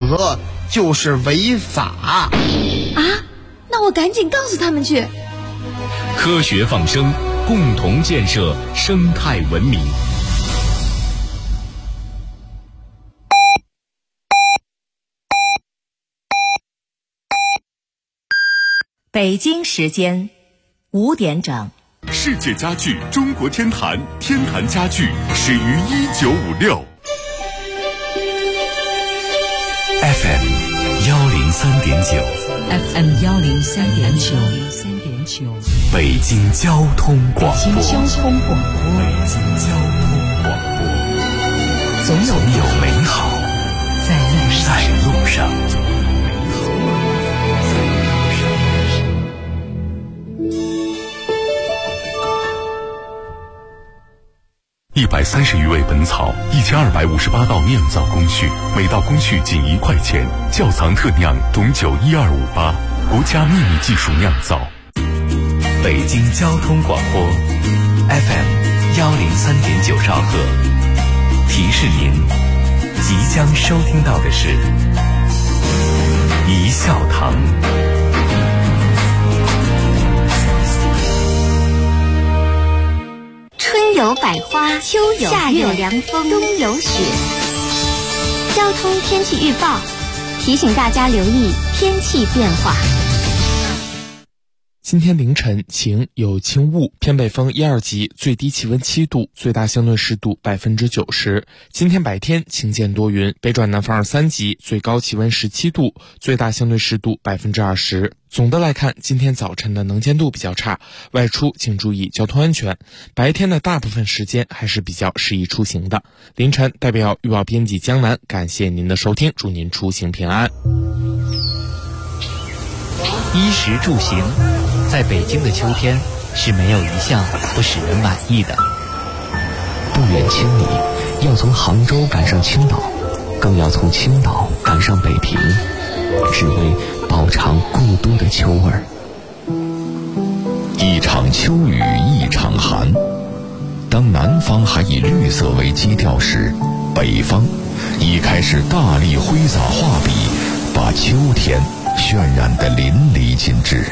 河就是违法啊！那我赶紧告诉他们去。 科学放生，共同建设生态文明。 北京时间5点整。 世界家具中国天坛，天坛家具始于1956。 FM 103.9 FM 103.9 北京交通广播。 北京交通广播。总有美好在路上。 130余味本草，1258道酿造工序，每道工序仅1块钱。窖藏特酿董酒12588，国家秘密技术酿造。 北京交通广播 FM 103.9兆赫。提示您，即将收听到的是一笑堂。 春有百花，秋有夏有凉风，冬有雪。交通天气预报提醒大家留意天气变化。 今天凌晨晴，有轻雾，偏北风1、2级，最低气温7度，最大相对湿度90%。今天白天晴间多云，北转南风2、3级，最高气温17度，最大相对湿度20%。总的来看，今天早晨的能见度比较差，外出请注意交通安全。白天的大部分时间还是比较适宜出行的。凌晨代表预报编辑江南，感谢您的收听，祝您出行平安。 衣食住行，在北京的秋天是没有一项不使人满意的。 不远千里，要从杭州赶上青岛，更要从青岛赶上北平，只为饱尝故都的秋味儿。 一场秋雨一场寒，当南方还以绿色为基调时，北方已开始大力挥洒画笔，把秋天渲染得淋漓尽致。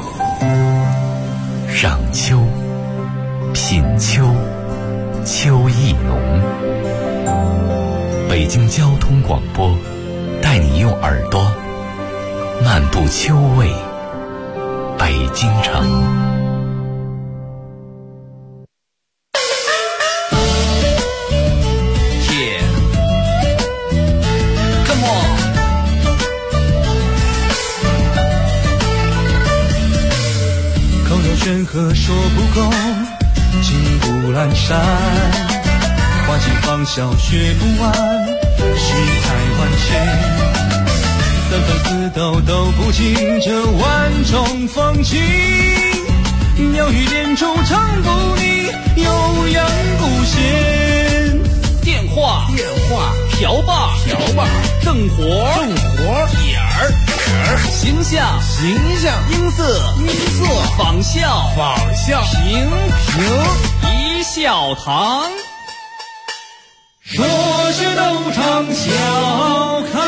赏秋，品秋，秋意浓。北京交通广播带你用耳朵漫步秋味北京城。 山河说不够，尽不阑珊，花季芳笑学不完，世态万千，三番四斗都不尽这万种风情，鸟语连珠唱不腻，悠扬不闲。 电话瓢把正活点儿形象音色仿效平一笑堂， 说是斗场笑开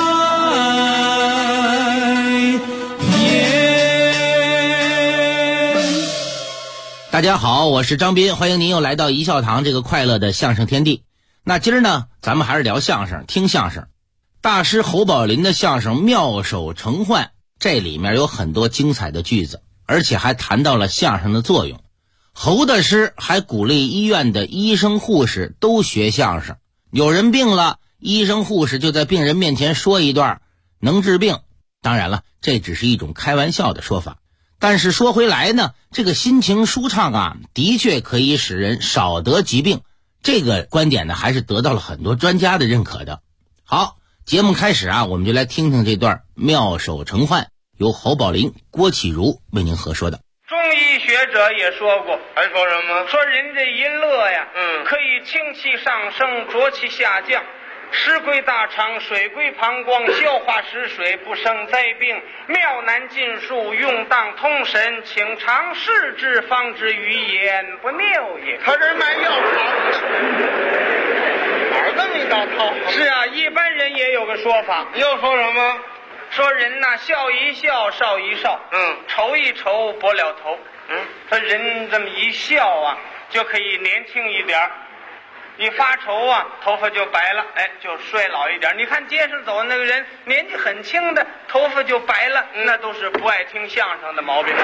颜。 大家好，我是张斌，欢迎您又来到一笑堂这个快乐的相声天地。那今儿呢，咱们还是聊相声，听相声。大师侯宝林的相声妙手承幻，这里面有很多精彩的句子，而且还谈到了相声的作用。侯大师还鼓励医院的医生护士都学相声，有人病了，医生护士就在病人面前说一段，能治病。当然了，这只是一种开玩笑的说法，但是说回来呢，这个心情舒畅啊，的确可以使人少得疾病。这个观点呢，还是得到了很多专家的认可的。好，节目开始啊，我们就来听听这段妙手承幻，由侯宝林、郭启儒为您合说的。 中医学者也说过，还说什么？说人这一乐呀，可以清气上升，浊气下降， 食归大肠，水归膀胱，消化食水，不生灾病。妙难尽数，用当通神，请尝试之，方知于言不谬也。 他这卖药厂的，哪儿这么一大套？ 是啊，一般人也有个说法， 又说什么？ 说人呐，笑一笑，少一少，愁一愁，薄了头。说人这么一笑啊，就可以年轻一点。一发愁啊，头发就白了，哎，就衰老一点。你看街上走那个人，年纪很轻的，头发就白了，那都是不爱听相声的毛病。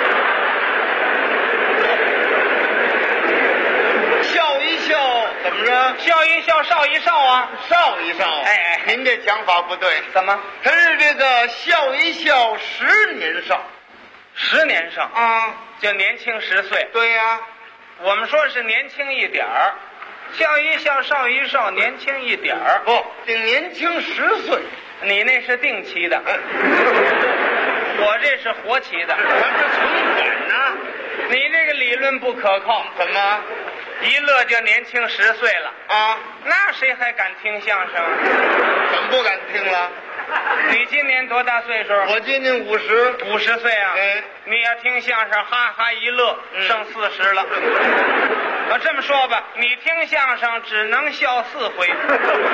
笑一笑怎么着？ 笑一笑，少一少啊， 少一少。 哎， 您这讲法不对。 怎么？ 他是这个笑一笑10年少 ，10年少啊， 就年轻10岁。 对呀， 我们说是年轻一点儿。笑一笑，少一少，年轻一点儿。 不，得年轻10岁。 你那是定期的，我这是活期的。 我这重返呢？ 你这个理论不可靠。 怎么？ 一乐就年轻10岁了啊？ 那谁还敢听相声？ 怎么不敢听了？ 你今年多大岁数？ 我今年50 岁啊。 哎， 你要听相声，哈哈一乐，剩40了。我这么说吧，你听相声只能笑4回， 笑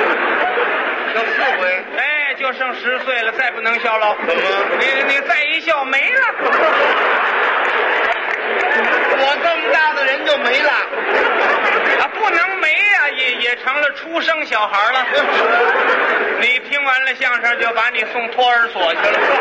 4回， 哎，就剩10岁了，再不能笑了。 怎么？ 你再一笑没了。 我这么大的人就没了啊，不能没啊，也成了出生小孩了。你听完了相声就把你送托儿所去了。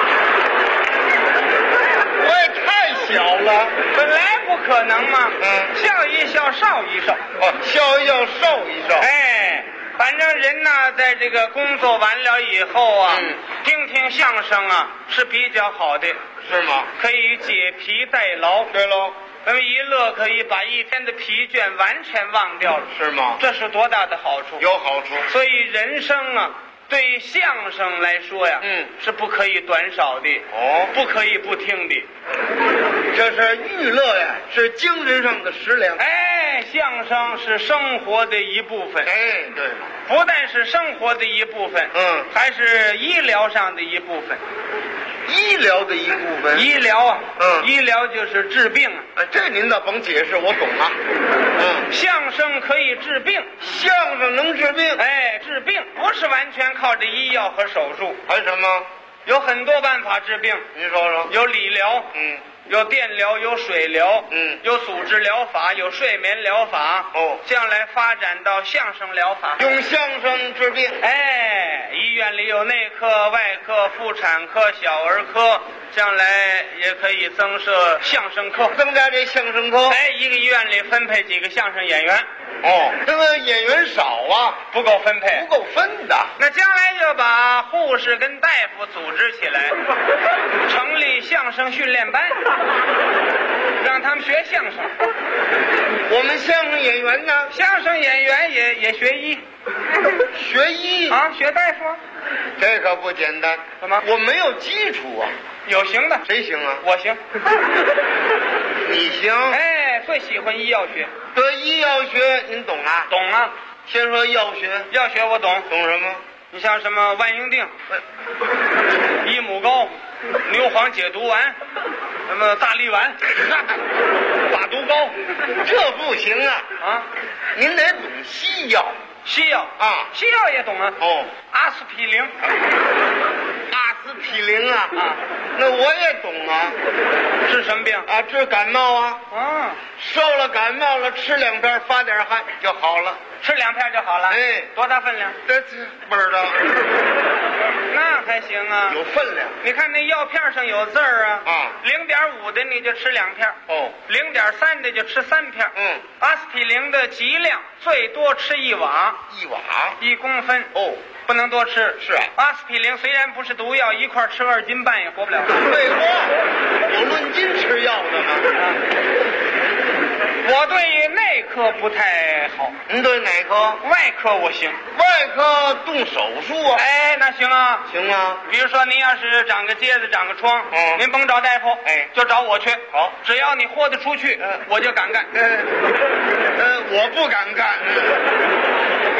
我也太小了， 本来不可能嘛。笑一笑，少一少。 哦，笑一笑，少一少。 哎，反正人呢，在这个工作完了以后啊，听听相声啊是比较好的。 是吗？ 可以解疲代劳。 对喽。 那么一乐可以把一天的疲倦完全忘掉了。 是吗？ 这是多大的好处？ 有好处。 所以人生啊，对于相声来说呀，是不可以短少的。 哦， 不可以不听的。 这是娱乐呀，是精神上的食粮。 哎，相声是生活的一部分。 哎，对了， 不但是生活的一部分，还是医疗上的一部分。 医疗的一部分。 医疗啊，医疗就是治病啊。 这您倒甭解释，我懂了。 相声可以治病， 相声能治病。 哎，治病不是完全靠着医药和手术， 还什么？ 有很多办法治病。 您说说。 有理疗，有电疗，有水疗，有组织疗法，有睡眠疗法。 哦， 将来发展到相声疗法， 用相声治病。 哎，医院里有内科、外科、妇产科、小儿科，将来也可以增设相声科， 增加这相声科。 哎，一个医院里分配几个相声演员。 哦，这个演员少啊， 不够分配， 不够分的。 那将来就把护士跟大夫组织起来，成立相声训练班，让他们学相声。 我们相声演员呢？ 相声演员也学医， 学医啊，学大夫。 这可不简单。 怎么？ 我没有基础啊。 有行的， 谁行啊？ 我行。 你行？ 哎，最喜欢医药学。 对，医药学您懂啊？ 懂啊。 先说药学。 药学我懂。 懂什么？ 你像什么万应锭、益母膏、牛黄解毒丸，什么大力丸、大毒膏， 这不行啊！ 啊， 您得懂西药。 西药啊， 西药也懂啊。 哦， 阿司匹林。 阿司匹林啊，那我也懂啊。 治什么病啊？治感冒啊。 啊， 受了感冒了，吃2片发点汗就好了。 吃2片就好了。 哎， 多大分量？ 这不知道。 那还行啊， 有分量。 你看那药片上有字儿啊。 啊 ，0.5的你就吃2片。 哦 ，0.3的就吃3片。阿司匹林的剂量最多吃1瓦。 1瓦 ？1公分。 哦， 不能多吃。 是啊。 阿司匹林虽然不是毒药，一块吃2斤半也活不了。 废话，有论斤吃药的吗？ 我对内科不太好。 您对哪科？ 外科我行。 外科动手术啊？ 哎，那行啊。 行啊。 比如说您要是长个疖子、长个疮，您甭找大夫， 哎， 就找我去。 好， 只要你豁得出去，我就敢干。 我不敢干。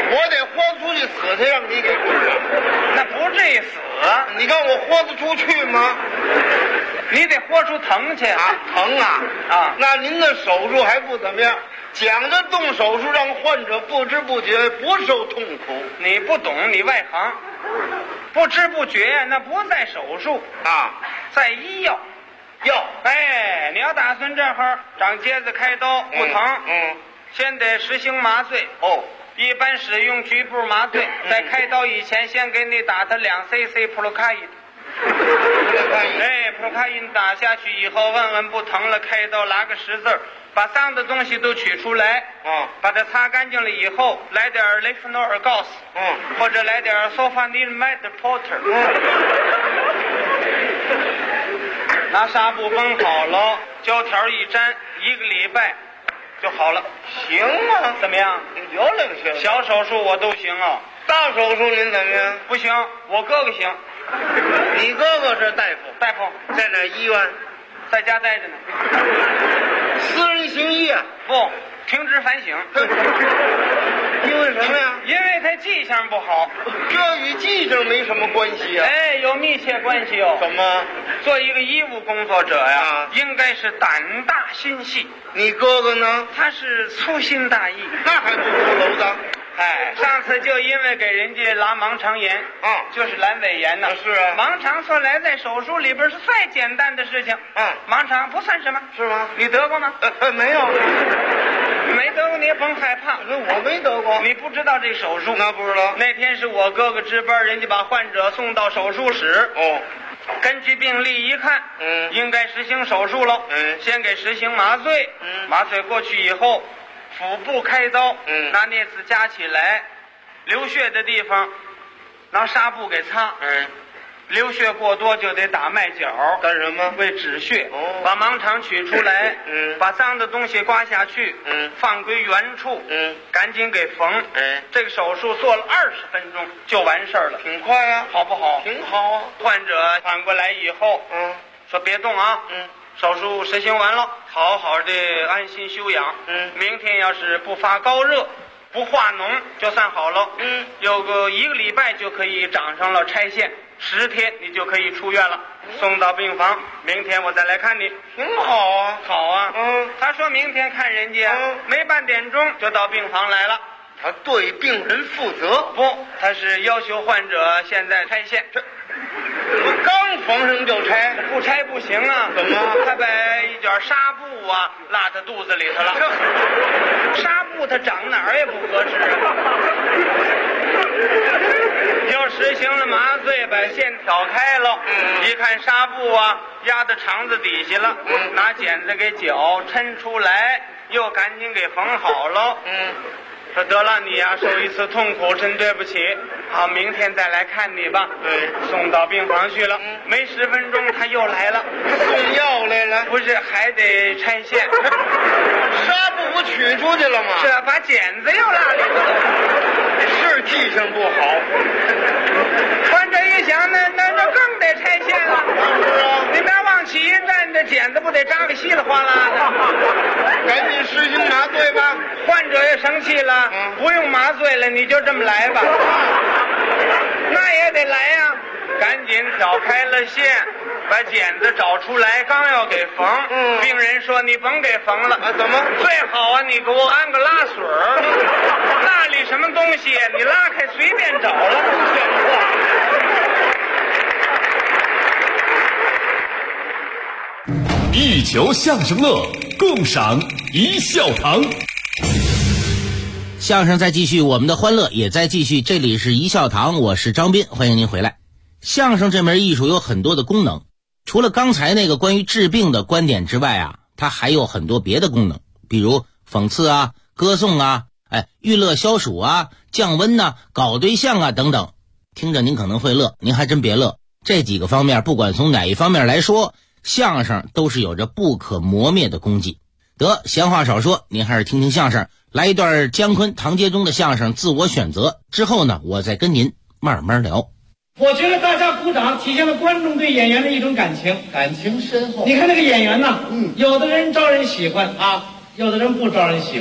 我得豁出去死才让你给治了。 那不至于死， 你让我豁得出去吗？ 你得豁出疼去啊！疼啊！ 啊！ 那您的手术还不怎么样，讲着动手术让患者不知不觉不受痛苦。 你不懂，你外行。不知不觉那不在手术啊， 在医药。 药， 哎，你要打算这会儿长疖子开刀不疼，先得实行麻醉。 哦， 一般使用局部麻醉，在开刀以前先给你打他2 cc 普鲁卡因。哎，普鲁卡因打下去以后，问问不疼了，开刀拉个10字，把脏的东西都取出来，把它擦干净了以后，来点雷夫诺尔告诉，或者来点索法尼麦的 porter，拿纱布绷好了，胶条一粘，1个礼拜就好了。 行啊， 怎么样？ 有两行。 小手术我都行啊， 大手术您怎么样？ 不行，我哥哥行。 你哥哥是大夫？ 大夫在哪医院？ 在家待着呢。 私人行医啊？ 不，停职反省。 因为什么呀？ 因为他记性不好。 这与记性没什么关系啊。 哎，有密切关系哦。 怎么？ 做一个医务工作者呀，应该是胆大心细。 你哥哥呢？ 他是粗心大意。 那还不如楼子。 哎，上次就因为给人家拉盲肠炎，就是阑尾炎呢。 是啊， 盲肠说来在手术里边是再简单的事情。盲肠不算什么， 是吗？ 你得过吗？ 没有。 没得过你也甭害怕， 我没得过。 你不知道这手术？ 那不知道。 那天是我哥哥值班，人家把患者送到手术室。根据病历一看，应该实行手术了。先给实行麻醉。麻醉过去以后，腹部开刀。拿镊子夹起来，流血的地方拿纱布给擦。流血过多就得打麦角。 干什么？ 为止血。把盲肠取出来。把脏的东西刮下去。放归原处。赶紧给缝。这个手术做了20分钟就完事儿了， 挺快啊， 好不好？ 挺好啊。 患者缓过来以后，说别动啊。手术实行完了，好好的安心休养。明天要是不发高热，不化脓，就算好了。有个1个礼拜就可以长上了拆线，10天你就可以出院了，送到病房。明天我再来看你。 挺好啊， 好啊。他说明天看人家，没半点钟就到病房来了。 他对病人负责？ 不，他是要求患者现在拆线。 我刚缝上就拆， 不拆不行啊！ 怎么？ 他把一卷纱布啊拉他肚子里头了。纱布它长哪儿也不合适啊。又实行了麻醉，把线挑开了。一看纱布啊压到肠子底下了，拿剪子给绞抻出来，又赶紧给缝好了。说得了，你呀受一次痛苦，真对不起。好，明天再来看你吧。送到病房去了。没10分钟他又来了， 送药来了。 不是，还得拆线。 纱布不取出去了吗？ 是啊，把剪子又拉里头了。 是记性不好。 患者一想，那更得拆线了。你别往起一站，这剪子不得扎个稀里哗啦的。 赶紧实行麻醉吧。 患者也生气了，不用麻醉了，你就这么来吧。那也得来呀。赶紧挑开了线，把剪子找出来，刚要给缝。病人说你甭给缝了。 怎么？ 最好啊，你给我安个拉水儿。那里什么东西你拉开随便找了，不像话。一球相声乐，共赏一笑堂。 相声在继续，我们的欢乐也在继续。这里是一笑堂，我是张斌，欢迎您回来。相声这门艺术有很多的功能，除了刚才那个关于治病的观点之外啊，它还有很多别的功能，比如讽刺啊、歌颂啊、娱乐消暑啊、降温啊、搞对象啊等等。听着您可能会乐，您还真别乐。这几个方面，不管从哪一方面来说，相声都是有着不可磨灭的功绩。得，闲话少说，您还是听听相声。来一段姜昆、唐杰忠的相声《自我选择》之后呢，我再跟您慢慢聊。 我觉得大家鼓掌体现了观众对演员的一种感情， 感情深厚。 你看那个演员呐，有的人招人喜欢啊，有的人不招人喜欢。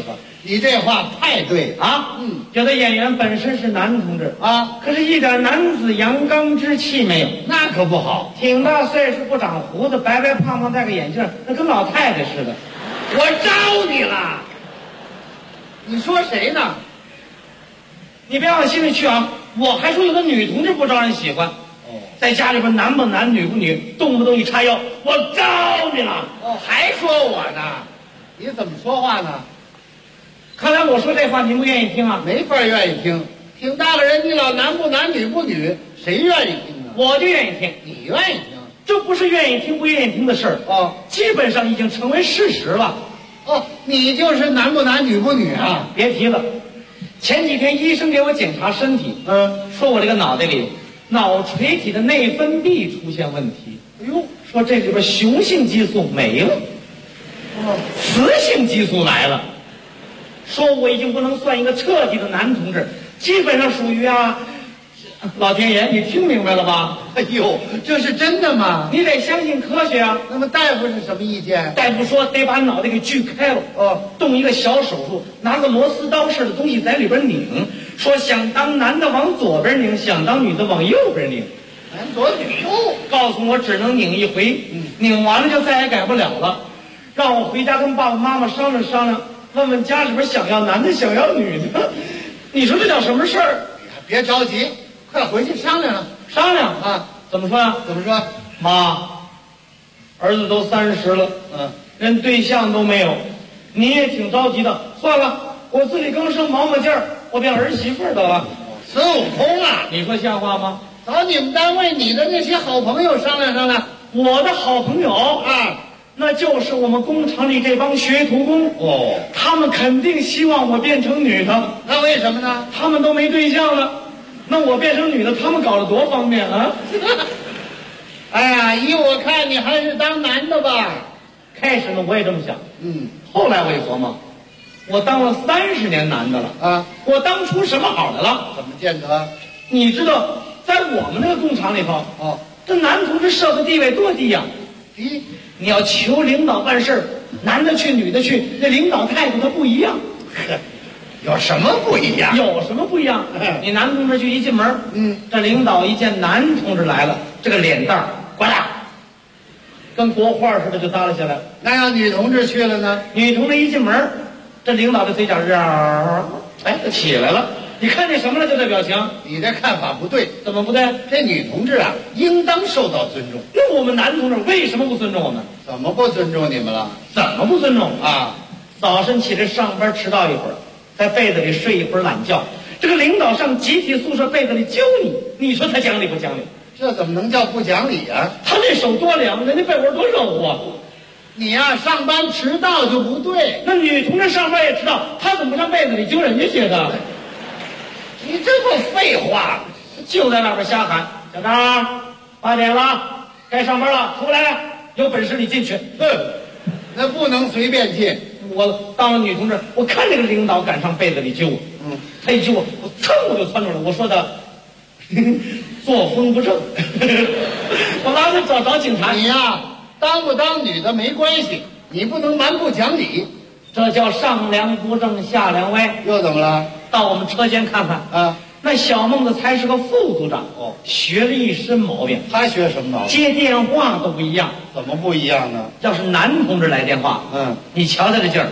你这话太对了啊！有的演员本身是男同志啊，可是一点男子阳刚之气没有， 那可不好。 挺大岁数不长胡子，白白胖胖戴个眼镜，那跟老太太似的。 我招你了，你说谁呢？ 你别往心里去啊！我还说有的女同志不招人喜欢，在家里边男不男女不女，动不动一叉腰，我招你了。 还说我呢？你怎么说话呢？ 看来我说这话您不愿意听啊？ 没法愿意听，挺大个人，你老男不男女不女，谁愿意听啊？ 我就愿意听。 你愿意听？ 这不是愿意听不愿意听的事儿哦，基本上已经成为事实了。 哦，你就是男不男女不女啊？ 别提了，前几天医生给我检查身体，说我这个脑袋里脑垂体的内分泌出现问题。哎呦，说这里边雄性激素没了，雌性激素来了。说我已经不能算一个彻底的男同志，基本上属于老天爷，你听明白了吧？ 哎呦，这是真的吗？ 你得相信科学啊。 那么大夫是什么意见？ 大夫说得把脑袋给锯开了，动一个小手术，拿个螺丝刀似的东西在里边拧，说想当男的往左边拧，想当女的往右边拧。 男左女右， 告诉我只能拧一回，拧完了就再也改不了了，让我回家跟爸爸妈妈商量商量。问问家里边想要男的想要女的，你说这叫什么事儿？ 别着急，快回去商量商量啊！怎么说呀？ 怎么说？ 妈，儿子都30了，连对象都没有，你也挺着急的。算了，我自己刚生毛毛劲儿，我变儿媳妇儿得了。 孙悟空啊！ 你说像话吗？ 找你们单位你的那些好朋友商量商量。 我的好朋友啊。那就是我们工厂里这帮学徒工他们肯定希望我变成女的。 那为什么呢？ 他们都没对象了，那我变成女的，他们搞得多方便啊！ 哎呀，依我看你还是当男的吧。 开始呢我也这么想，后来我一琢磨，我当了30年男的了啊，我当出什么好来了？ 怎么见得？ 你知道，在我们那个工厂里头，这男同志社会地位多低呀！ 低。 你要求领导办事儿，男的去女的去，那领导态度他不一样。 有什么不一样？ 有什么不一样？你男同志去一进门，这领导一见男同志来了，这个脸蛋儿呱啦，跟国画似的就耷拉下来。 那要女同志去了呢？ 女同志一进门，这领导的嘴角就起来了。你看见什么了？就这表情。 你这看法不对。 怎么不对？ 这女同志啊，应当受到尊重。 那我们男同志为什么不尊重我们？ 怎么不尊重你们了？ 怎么不尊重啊？早晨起来上班迟到一会儿，在被子里睡一会儿懒觉，这个领导上集体宿舍被子里揪你说他讲理不讲理？ 这怎么能叫不讲理啊？ 他那手多凉，人家被窝多热乎啊！ 你呀，上班迟到就不对。 那女同志上班也迟到，她怎么上被子里揪人家去的？ 你这不废话， 就在外边瞎喊：“小张，8点了，该上班了，出来！有本事你进去。” 那不能随便进。 我当了女同志，我看这个领导敢上被子里揪我，他一揪我，我噌我就窜出来。我说他作风不正，我拉他找警察。 你呀，当不当女的没关系，你不能蛮不讲理， 这叫上梁不正下梁歪。 又怎么了？ 到我们车间看看啊，那小孟子才是个副组长学了一身毛病。 他学什么毛病？ 接电话都不一样。 怎么不一样呢？ 要是男同志来电话，你瞧他这劲儿，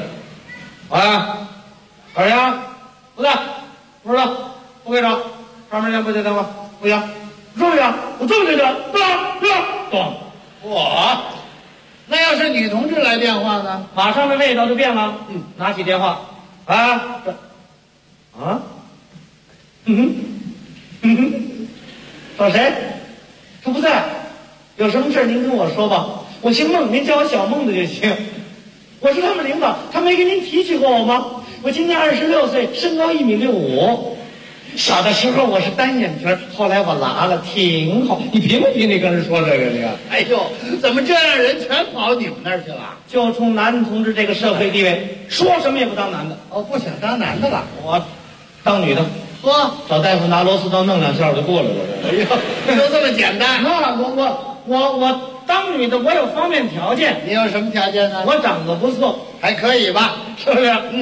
老杨，不在，不知道，不会找，上面不接电话，不行，注意啊，我这么接的，对， 我，那要是女同志来电话呢？ 马上这味道就变了。拿起电话，找谁？他不在，有什么事您跟我说吧。我姓孟，您叫我小孟子就行。我是他们领导，他没跟您提起过我吗？我今年26岁，身高1.65米。小的时候我是单眼皮，后来我拉了，挺好。你凭不凭你跟人说这个？你看， 哎呦，怎么这样人全跑你们那儿去了？ 就冲男同志这个社会地位，说什么也不当男的。 不想当男的了， 我当女的。找大夫拿螺丝刀弄2下我就过来了。 哎呦，就这么简单？ 那我当女的，我有方面条件。 你有什么条件呢？ 我长得不错， 还可以吧？ 是不是？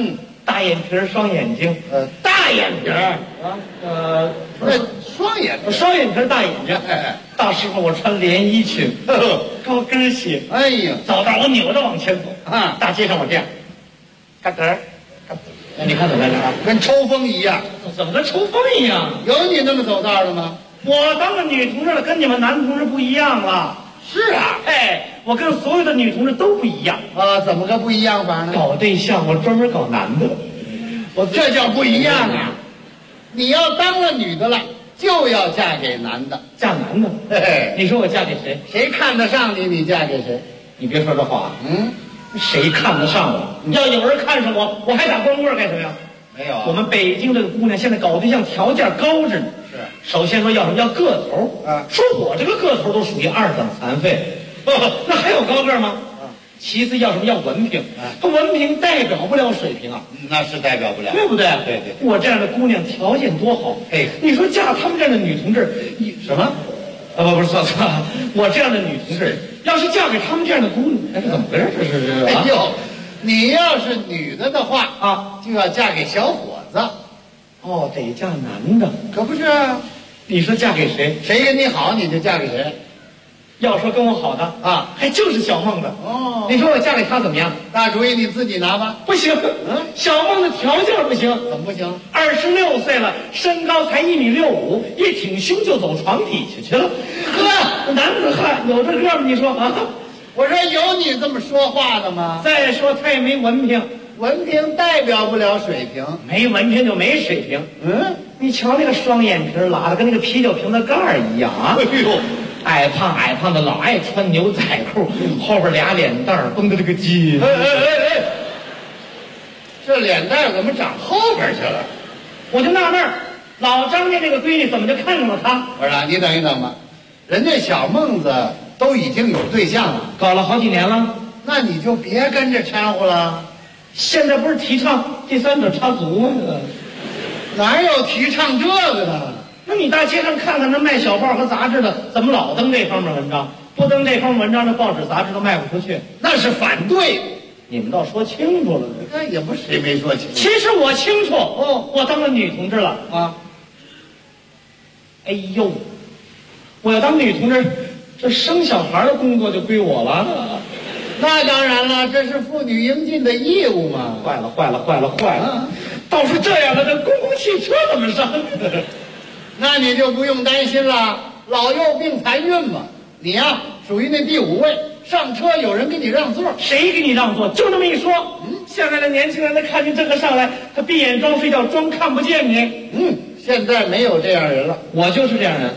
大眼皮儿，双眼睛， 大眼皮儿啊， 双眼皮儿，大眼睛。到时候我穿连衣裙，高跟鞋， 哎呀， 走道我扭着往前走啊，大街上我这样，嘎噔儿，你看怎么样？ 跟抽风一样。 怎么跟抽风一样？ 有你那么走道的吗？ 我当了女同志了，跟你们男同志不一样了。 是啊， 哎，我跟所有的女同志都不一样啊！怎么个不一样法呢？ 搞对象我专门搞男的， 我这叫不一样啊！你要当了女的了，就要嫁给男的， 嫁男的。 嘿嘿， 你说我嫁给谁？ 谁看得上你，你嫁给谁？ 你别说这话，谁看得上我？要有人看上我，我还打光棍干什么呀？ 没有啊。 我们北京这个姑娘现在搞对象条件高着呢。 是， 首先说要什么？要个头。啊，说我这个个头都属于二等残废，那还有高个吗？其次要什么？要文凭。他文凭代表不了水平啊。 那是代表不了， 对不对？ 对对。 我这样的姑娘条件多好， 哎， 你说嫁他们这样的女同志，什么？不是错，我这样的女同志，要是嫁给他们这样的姑娘，哎，怎么回事？这是？ 哎呦，你要是女的的话啊，就要嫁给小伙子。 哦，得嫁男的， 可不是啊？ 你说嫁给谁？ 谁跟你好，你就嫁给谁。 要说跟我好的啊，还就是小孟子。 哦， 你说我嫁给他怎么样？ 大主意你自己拿吧。 不行，小孟子条件不行。 怎么不行 ？26岁了，身高才1.65米，一挺胸就走床底下去了。呵，男子汉有这个吗？你说啊？ 我说有你这么说话的吗？ 再说他也没文凭， 文凭代表不了水平， 没文凭就没水平。你瞧那个双眼皮拉的跟那个啤酒瓶子盖儿一样啊！ 哎呦。 矮胖的，老爱穿牛仔裤，后边俩脸蛋儿绷着这个筋。 哎，这脸蛋怎么长后边去了？ 我就纳闷儿，老张家这个闺女怎么就看上了他？ 我说你等一等吧，人家小孟子都已经有对象了， 搞了好几年了， 那你就别跟着掺和了。 现在不是提倡第三者插足吗？ 哪有提倡这个的？ 那你大街上看看那卖小报和杂志的，怎么老登这方面文章？不登这方面文章，这报纸杂志都卖不出去。 那是反对。 你们倒说清楚了。 那也不是谁没说清楚。 其实我清楚。我当了女同志了啊。哎呦，我要当女同志，这生小孩的工作就归我了。 那当然了，这是妇女应尽的义务嘛。 坏了！倒是这样的，这公共汽车怎么上？ 那你就不用担心了，老幼病残孕嘛。你呀，属于那第5位，上车有人给你让座。 谁给你让座？就那么一说。现在的年轻人，他看见这个上来，他闭眼装睡觉，装看不见你。 现在没有这样人了。 我就是这样人。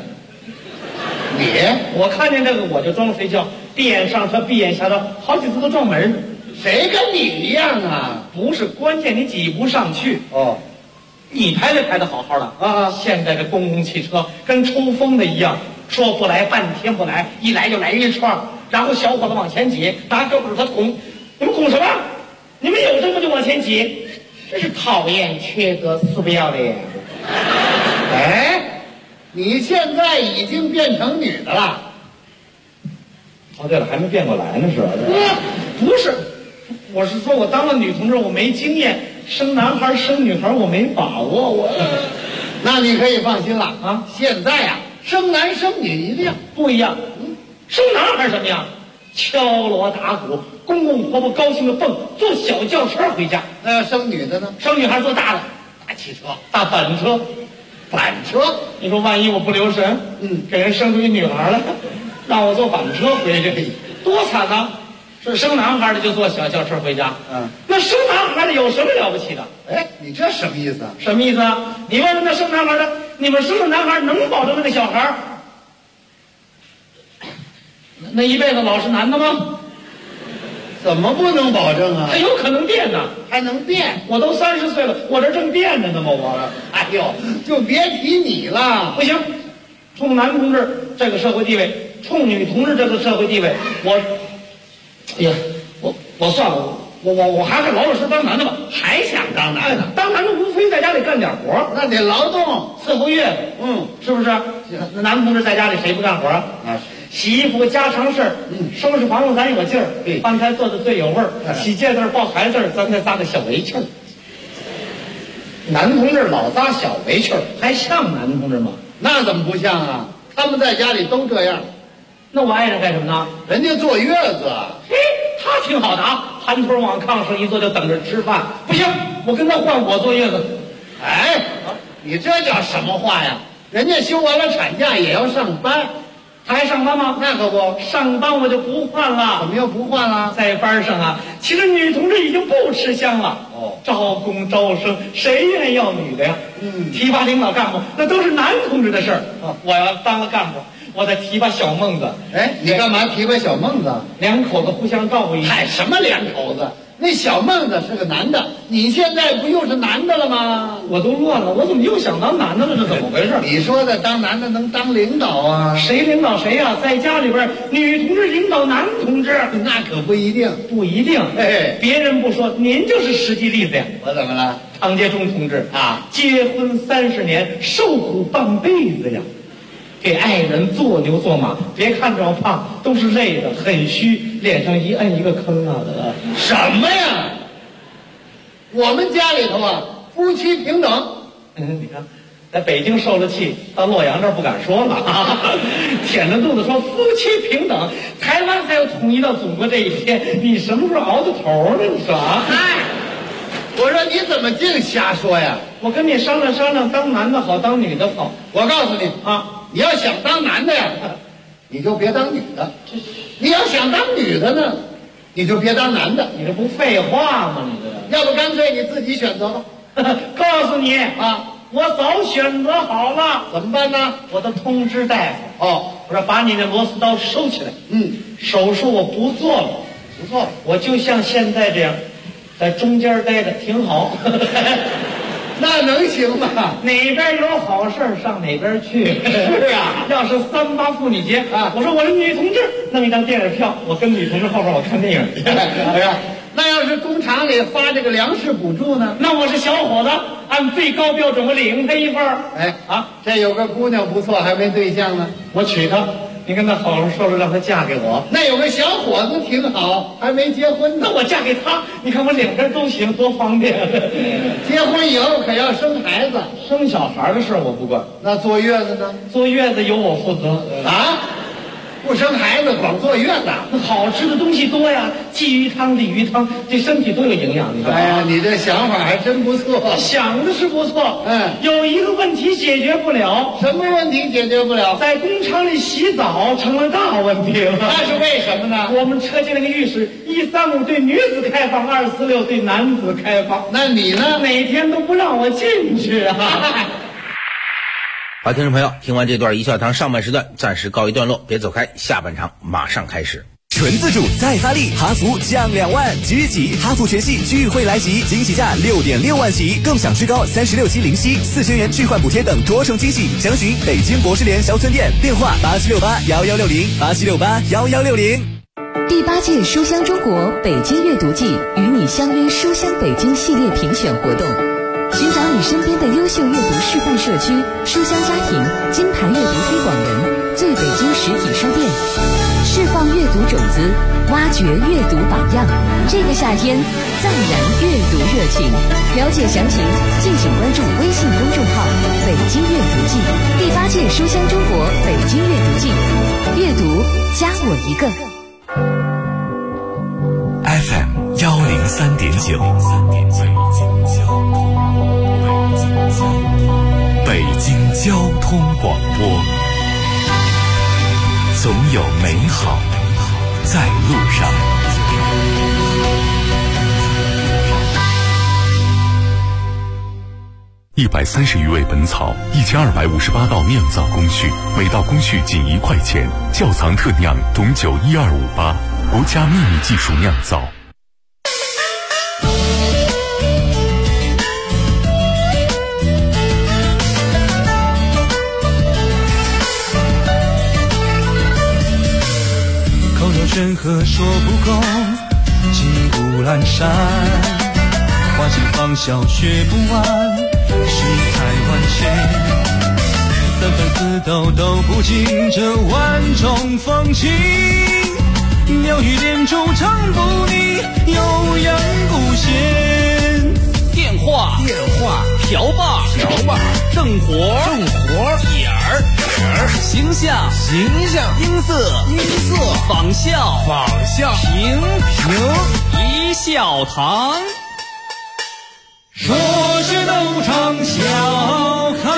我看见这个我就装睡觉，闭眼上车，闭眼下车，好几次都撞门。 谁跟你一样啊？ 不是，关键你挤不上去。你排队排得好好的啊！现在这公共汽车跟抽风的一样，说不来半天不来，一来就来一串，然后小伙子往前挤，拿胳膊他拱，你们拱什么？你们有这么就往前挤，真是讨厌、缺德、死不要脸！ 哎，你现在已经变成女的了。 对了，还没变过来呢，是吧？不是，我是说我当了女同志，我没经验。生男孩生女孩我没把握， 那你可以放心了啊！现在啊，生男生女一样不一样。生男孩什么样？敲锣打鼓，公公婆婆高兴的蹦，坐小轿车回家。 那要生女的呢？ 生女孩坐大的大汽车，大板车。你说万一我不留神，给人生出一女孩来，让我坐板车回去，多惨呐！是生男孩的就坐小轿车回家，那生男孩的有什么了不起的？ 哎，你这什么意思啊？ 什么意思啊？你问问那生男孩的，你们生的男孩能保证那个小孩那一辈子老是男的吗？ 怎么不能保证啊？ 他有可能变呢， 还能变？ 我都30岁了，我这正变着呢嘛，我。 哎呦，就别提你了。 不行，冲男同志这个社会地位，冲女同志这个社会地位，哎呀，我算了，我还是老老实实当男的吧。 还想当男的？ 当男的无非在家里干点活， 那得劳动， 伺候月子，是不是？那男同志在家里谁不干活啊？洗衣服家常事儿，收拾房子咱有劲儿，饭菜做的最有味儿，洗芥子抱孩子咱再扎个小围裙儿。 男同志老扎小围裙，还像男同志吗？ 那怎么不像啊？他们在家里都这样。 那我爱人干什么呢？ 人家坐月子。 嘿，他挺好的啊，盘腿往炕上一坐就等着吃饭。不行，我跟他换，我坐月子。 哎，你这叫什么话呀？人家休完了产假也要上班。 他还上班吗？ 那可不， 上班我就不换了。 怎么又不换了？ 在班上啊，其实女同志已经不吃香了。招工招生，谁愿意要女的呀？提拔领导干部那都是男同志的事儿。我要当了干部，我得提拔小孟子。 哎，你干嘛提拔小孟子？ 两口子互相照顾一下。 嗨，什么两口子？那小孟子是个男的，你现在不又是男的了吗？ 我都乱了，我怎么又想当男的了？这怎么回事？ 你说的当男的能当领导啊？ 谁领导谁呀？在家里边，女同志领导男同志， 那可不一定， 不一定。 哎， 别人不说，您就是实际例子呀。 我怎么了？ 唐杰忠同志啊，结婚30年，受苦半辈子呀。给爱人做牛做马，别看这么胖，都是累的，很虚，脸上一摁一个坑啊！ 什么呀？我们家里头啊，夫妻平等。 你看，在北京受了气，到洛阳这儿不敢说了，舔着肚子说夫妻平等。台湾还有统一到祖国这一天，你什么时候熬到头呢？你说啊？ 哎，我说你怎么净瞎说呀？ 我跟你商量商量，当男的好，当女的好。 我告诉你啊。 你要想当男的呀，你就别当女的；你要想当女的呢，你就别当男的。 你这不废话吗？你这要不干脆你自己选择吧。 告诉你啊，我早选择好了， 怎么办呢？ 我都通知大夫。我说把你的螺丝刀收起来。手术我不做了， 不做了， 我就像现在这样，在中间待着挺好。 那能行吗？ 哪边有好事上哪边去。 是啊， 要是3·8妇女节啊，我说我是女同志，弄一张电影票，我跟女同志后边我看电影。 哎呀，那要是工厂里发这个粮食补助呢？ 那我是小伙子，按最高标准我领他一份。 哎啊，这有个姑娘不错，还没对象呢， 我娶她。你跟她好好说说，让她嫁给我。 那有个小伙子挺好，还没结婚呢。 那我嫁给他，你看我两边都行，多方便。 结婚以后可要生孩子， 生小孩的事我不管。 那坐月子呢？ 坐月子由我负责啊。不生孩子光坐月子， 那好吃的东西多呀，鲫鱼汤、鲤鱼汤，对身体多有营养。你说， 哎呀，你这想法还真不错， 想的是不错。有一个问题解决不了。 什么问题解决不了？ 在工厂里洗澡成了大问题了。 那是为什么呢？ 我们车间那个浴室135对女子开放，246对男子开放。 那你呢？ 哪天都不让我进去啊！ 好，听众朋友，听完这段一笑堂上半时段暂时告一段落，别走开，下半场马上开始。 纯自主再发力，哈弗降2万，即起哈弗全系聚会来袭，惊喜价6.6万起，更享最高36期零息，4000元置换补贴等多重惊喜。详询北京博士联销村店，电话87681160，87681160。 第8届书香中国北京阅读季与你相约书香北京系列评选活动，寻找你身边的优秀阅读示范社区、书香家庭、金牌阅读推广人、最北京实体书店，释放阅读种子，挖掘阅读榜样。这个夏天，暂燃阅读热情。了解详情，敬请关注微信公众号“北京阅读季”。第8届书香中国北京阅读季，阅读加我一个。 FM 103.9，北京交通广播，总有美好在路上。130余味本草，1258道酿造工序，每道工序仅1块钱。窖藏特酿董酒12588，国家秘密技术酿造。 口若悬河说不够，金谷阑珊，花尽芳香学不完，世态万千，三番4斗都不尽这万种风情，妙语连珠唱不腻，悠扬古弦。电话瓢把正活点儿形象音色仿效平一笑堂。说是斗场笑开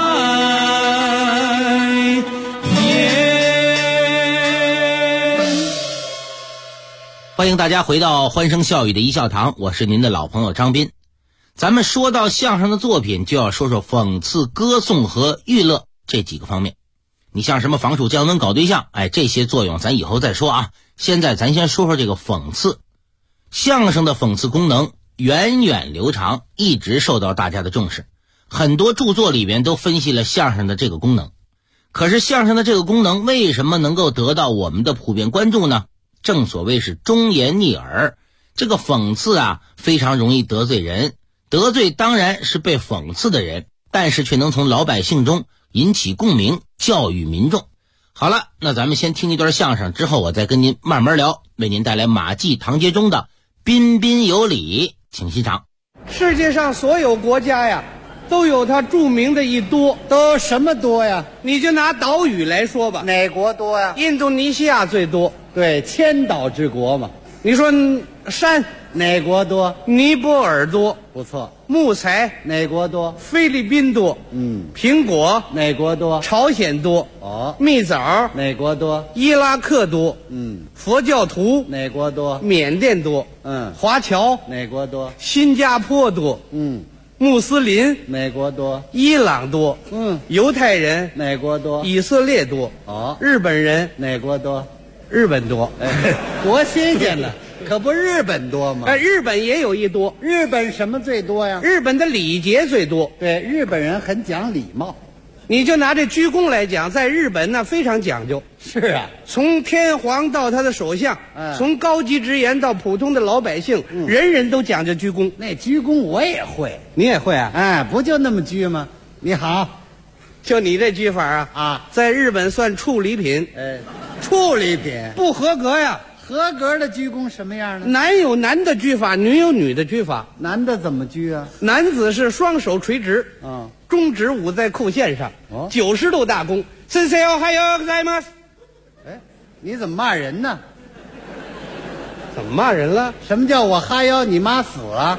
颜。 欢迎大家回到欢声笑语的一笑堂，我是您的老朋友张斌。咱们说到相声的作品，就要说说讽刺、歌颂和娱乐这几个方面。你像什么防暑降温、搞对象，这些作用咱以后再说啊。现在咱先说说这个讽刺。相声的讽刺功能源远流长，一直受到大家的重视。很多著作里边都分析了相声的这个功能。可是相声的这个功能为什么能够得到我们的普遍关注呢？正所谓是忠言逆耳，这个讽刺啊，非常容易得罪人。得罪当然是被讽刺的人，但是却能从老百姓中引起共鸣，教育民众。好了，那咱们先听一段相声，之后我再跟您慢慢聊，为您带来马季、唐杰忠的彬彬有礼，请欣赏。 世界上所有国家呀，都有它著名的一多。 都什么多呀？ 你就拿岛屿来说吧。 哪国多呀？ 印度尼西亚最多。 对，千岛之国嘛。 你说山哪国多？ 尼泊尔多。 不错。 木材哪国多？ 菲律宾多。苹果哪国多？ 朝鲜多。蜜枣哪国多？ 伊拉克多。佛教徒哪国多？ 缅甸多。华侨哪国多？ 新加坡多。穆斯林哪国多？ 伊朗多。犹太人哪国多？ 以色列多。日本人哪国多？ 日本多。 多新鲜呢！可不日本多吗？ 日本也有一多。 日本什么最多呀？ 日本的礼节最多。 对，日本人很讲礼貌。 你就拿这鞠躬来讲，在日本呢非常讲究。 是啊， 从天皇到他的首相，从高级职员到普通的老百姓，人人都讲究鞠躬。 那鞠躬我也会。 你也会啊？ 不就那么鞠吗？你好， 就你这鞠法啊，在日本算处理品。 处理品不合格呀。 合格的鞠躬什么样呢？ 男有男的鞠法，女有女的鞠法。 男的怎么鞠啊？ 男子是双手垂直，中指捂在裤线上，90度大躬。先生还有在吗？ 你怎么骂人呢？ 怎么骂人了？ 什么叫我哈腰你妈死了？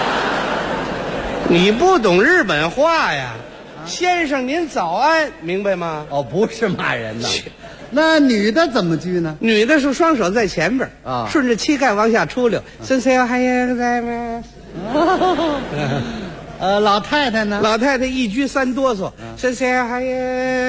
你不懂日本话呀。先生您早安，明白吗？ 不是骂人的。那女的怎么鞠呢？ 女的是双手在前边顺着膝盖往下出溜。先生还有在吗？ 老太太呢？ 老太太一鞠3哆嗦。先生还有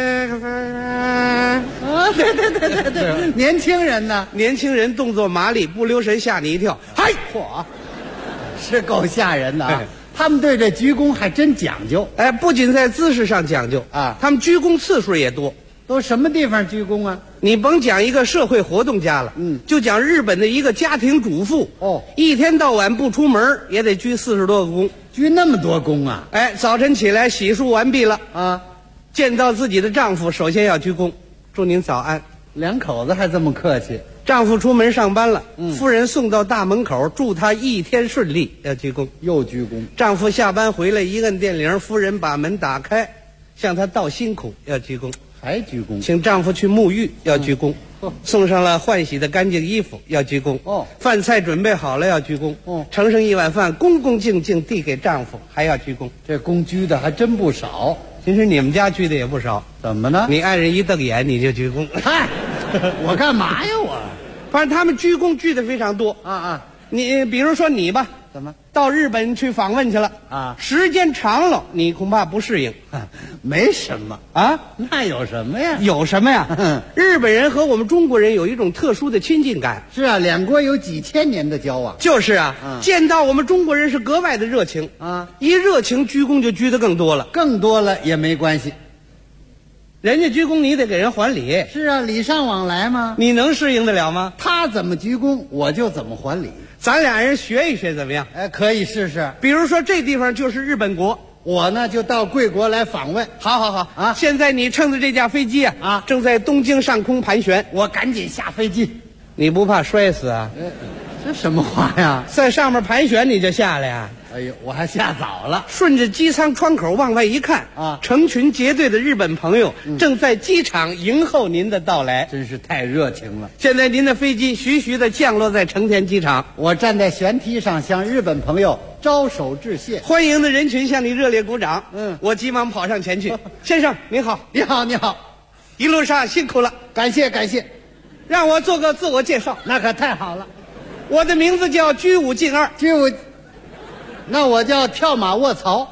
对。年轻人呢？ 年轻人动作麻利，不留神吓你一跳。嗨， 嚯，是够吓人的啊！他们对这鞠躬还真讲究。 不仅在姿势上讲究他们鞠躬次数也多。 都什么地方鞠躬啊？ 你甭讲一个社会活动家了，就讲日本的一个家庭主妇，一天到晚不出门也得鞠40多个躬。 鞠那么多躬啊？ 早晨起来洗漱完毕了见到自己的丈夫首先要鞠躬，祝您早安。 两口子还这么客气。 丈夫出门上班了，夫人送到大门口，祝他一天顺利，要鞠躬。 又鞠躬。 丈夫下班回来一摁电铃，夫人把门打开，向他道辛苦，要鞠躬。 还鞠躬。 请丈夫去沐浴，要鞠躬。送上了换洗的干净衣服，要鞠躬。饭菜准备好了，要鞠躬。盛上一碗饭，恭恭敬敬递给丈夫，还要鞠躬。 这躬鞠的还真不少。 其实你们家鞠的也不少。 怎么呢？ 你爱人一瞪眼你就鞠躬。 嗨，我干嘛呀我？ 反正他们鞠躬鞠的非常多。你比如说你吧， 怎么到日本去访问去了时间长了你恐怕不适应。 没什么那有什么呀？ 有什么呀？日本人和我们中国人有一种特殊的亲近感。 是啊，两国有几千年的交往。 就是见到我们中国人是格外的热情一热情鞠躬就鞠得更多了。 更多了也没关系， 人家鞠躬你得给人还礼。 是啊，礼尚往来嘛。 你能适应得了吗？ 他怎么鞠躬我就怎么还礼。 咱俩人学一学怎么样？ 可以试试。 比如说这地方就是日本国， 我呢就到贵国来访问。 好现在你乘着这架飞机正在东京上空盘旋， 我赶紧下飞机。 你不怕摔死啊？ 这什么话呀？ 在上面盘旋你就下来呀？ 哎呦，我还下早了。 顺着机舱窗口往外一看啊，成群结队的日本朋友正在机场迎候您的到来， 真是太热情了。 现在您的飞机徐徐地降落在成田机场， 我站在舷梯上向日本朋友招手致谢， 欢迎的人群向你热烈鼓掌。我急忙跑上前去，先生您好， 你好，你好， 一路上辛苦了， 感谢感谢。 让我做个自我介绍。 那可太好了， 我的名字叫居武敬二。 居武，那我叫跳马卧槽。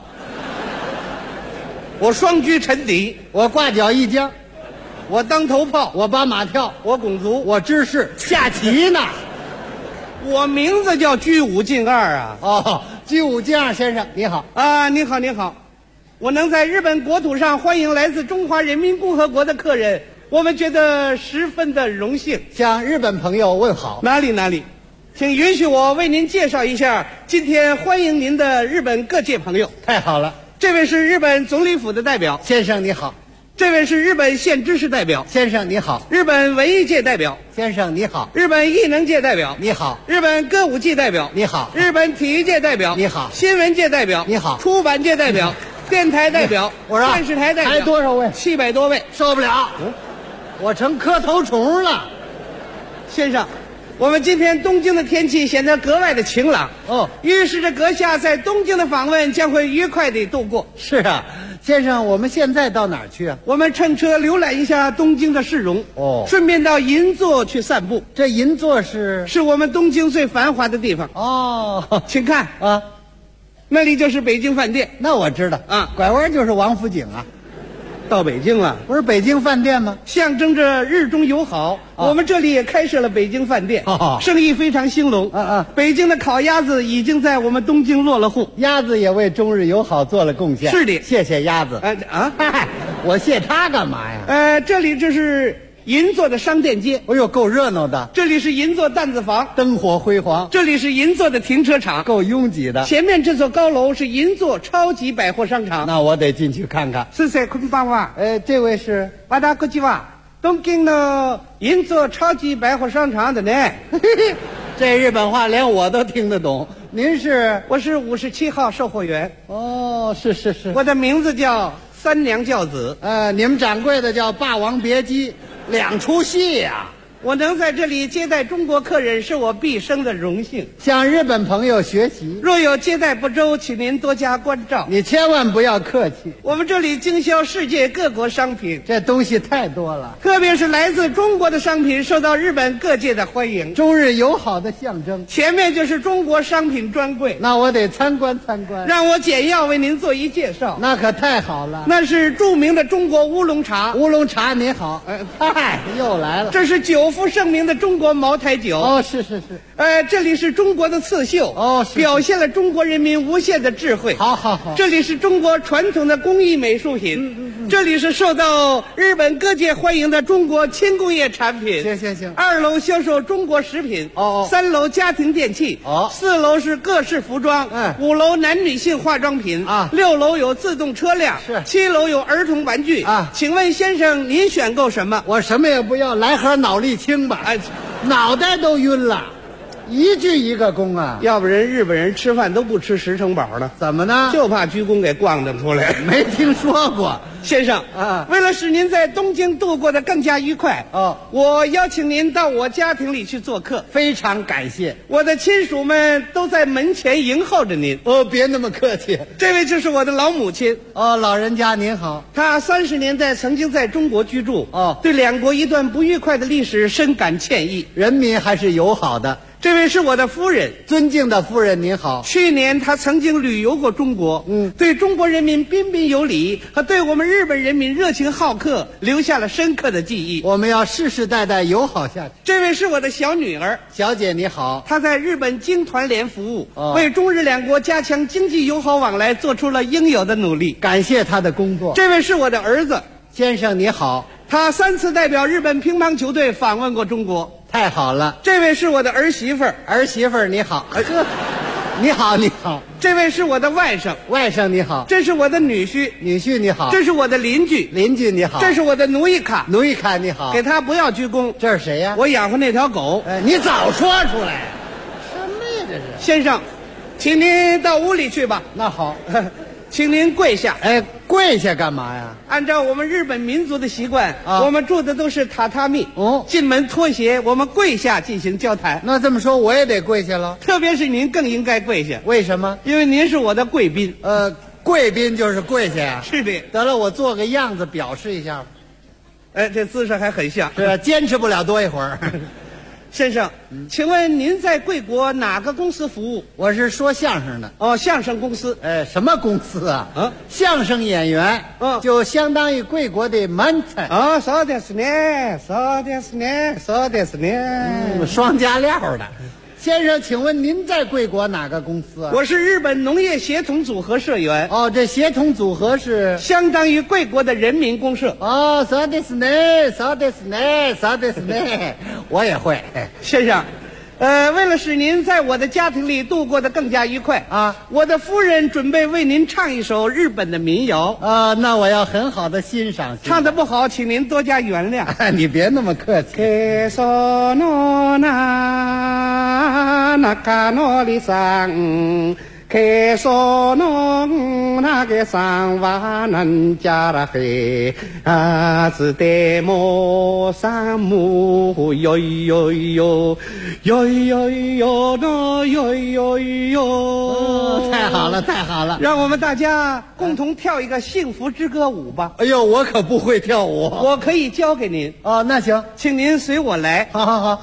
我双居沉底， 我挂脚一僵， 我当头炮， 我扒马跳， 我拱足， 我知识下棋呢。 我名字叫居武敬二啊。 哦，居武敬二先生你好啊，你好你好。我能在日本国土上欢迎来自中华人民共和国的客人，我们觉得十分的荣幸， 向日本朋友问好。 哪里哪里，请允许我为您介绍一下今天欢迎您的日本各界朋友。 太好了， 这位是日本总理府的代表， 先生你好。 这位是日本县知事代表， 先生你好。 日本文艺界代表， 先生你好。 日本艺能界代表， 你好。 日本歌舞伎代表， 你好。 日本体育界代表， 你好。 新闻界代表， 你好。 出版界代表，电台代表， 我说电视台代表， 还多少位 ？700多位， 受不了。我成磕头虫了。 先生，我们今天东京的天气显得格外的晴朗预示着阁下在东京的访问将会愉快地度过。 是啊，先生，我们现在到哪儿去啊？ 我们乘车浏览一下东京的市容顺便到银座去散步。 这银座是我们东京最繁华的地方请看啊， 那里就是北京饭店。 那我知道啊， 拐弯就是王府井啊。 到北京了， 不是北京饭店吗？ 象征着日中友好我们这里也开设了北京饭店生意非常兴隆北京的烤鸭子已经在我们东京落了户， 鸭子也为中日友好做了贡献。 是的， 谢谢鸭子我谢他干嘛呀？ 这里就是银座的商店街， 哎呦，够热闹的。 这里是银座担子房， 灯火辉煌。 这里是银座的停车场， 够拥挤的。 前面这座高楼是银座超级百货商场。 那我得进去看看。 是谁？坤巴瓦。 这位是瓦达国际瓦，东京的银座超级百货商场的呢。 这日本话连我都听得懂。您是？ 我是57号售货员。 哦，是是是。 我的名字叫三娘教子。 你们掌柜的叫霸王别姬。2出戏呀！ 我能在这里接待中国客人是我毕生的荣幸， 向日本朋友学习。 若有接待不周，请您多加关照。 你千万不要客气。 我们这里经销世界各国商品， 这东西太多了， 特别是来自中国的商品受到日本各界的欢迎， 中日友好的象征。 前面就是中国商品专柜， 那我得参观参观。 让我简要为您做一介绍。 那可太好了， 那是著名的中国乌龙茶。 乌龙茶你好，又来了。 这是久负盛名的中国茅台酒。 是是是。 这里是中国的刺绣。表现了中国人民无限的智慧。 好好好。 这里是中国传统的工艺美术品。这里是受到日本各界欢迎的中国轻工业产品。 行。 2楼销售中国食品。3楼家庭电器。4楼是各式服装。5楼男女性化妆品。6楼有自动车辆。7楼有儿童玩具。请问先生您选购什么？ 我什么也不要，来盒脑力清吧。脑袋都晕了，一句一个躬啊！ 要不然日本人吃饭都不吃10成饱呢？ 怎么呢？ 就怕鞠躬给咣当出来。 没听说过。 先生为了使您在东京度过得更加愉快我邀请您到我家庭里去做客。 非常感谢， 我的亲属们都在门前迎候着您。 别那么客气。 这位就是我的老母亲。 老人家您好。 她30年代曾经在中国居住对两国一段不愉快的历史深感歉意。 人民还是友好的。 这位是我的夫人， 尊敬的夫人您好。 去年她曾经旅游过中国对中国人民彬彬有礼和对我们日本人民热情好客留下了深刻的记忆。 我们要世世代代友好下去。 这位是我的小女儿， 小姐你好。 她在日本经团联服务为中日两国加强经济友好往来做出了应有的努力， 感谢她的工作。 这位是我的儿子， 先生你好。 他3次代表日本乒乓球队访问过中国。 太好了。 这位是我的儿媳妇儿。 儿媳妇儿你好。你好你好。 这位是我的外甥。 外甥你好。 这是我的女婿。 女婿你好。 这是我的邻居。 邻居你好。 这是我的奴役卡。 奴役卡你好。 给他不要鞠躬。 这是谁呀？ 我养活那条狗。 你早说出来。什么呀这是？ 先生， 请您到屋里去吧。 那好， 请您跪下。 哎，跪下干嘛呀？ 按照我们日本民族的习惯， 啊我们住的都是榻榻米。 哦， 进门脱鞋，我们跪下进行交谈。 那这么说，我也得跪下了。 特别是您更应该跪下。 为什么？ 因为您是我的贵宾。 贵宾就是跪下呀。 是的。 得了，我做个样子表示一下。 哎，这姿势还很像。 是，坚持不了多一会儿。 先生，请问您在贵国哪个公司服务？ 我是说相声的。 哦，相声公司。 哎，什么公司啊？相声演员。就相当于贵国的漫才。 啊，そうですね，そうですね，そうですね。 双加料的。先生，请问您在贵国哪个公司啊？ 我是日本农业协同组合社员。 哦，这协同组合是相当于贵国的人民公社。 哦，そうですね，そうですね，そうですね，我也会。 先生，为了使您在我的家庭里度过得更加愉快啊，我的夫人准备为您唱一首日本的民谣啊，那我要很好的欣赏。 唱得不好，请您多加原谅。 你别那么客气。 その中のりさんけそのなげさんはなんちゃらへあつでもさむよいよいよよいよいよのよいよいよ。 太好了，太好了！ 让我们大家共同跳一个幸福之歌舞吧。 哎呦，我可不会跳舞， 我可以教给您。 哦，那行， 请您随我来。 好好好。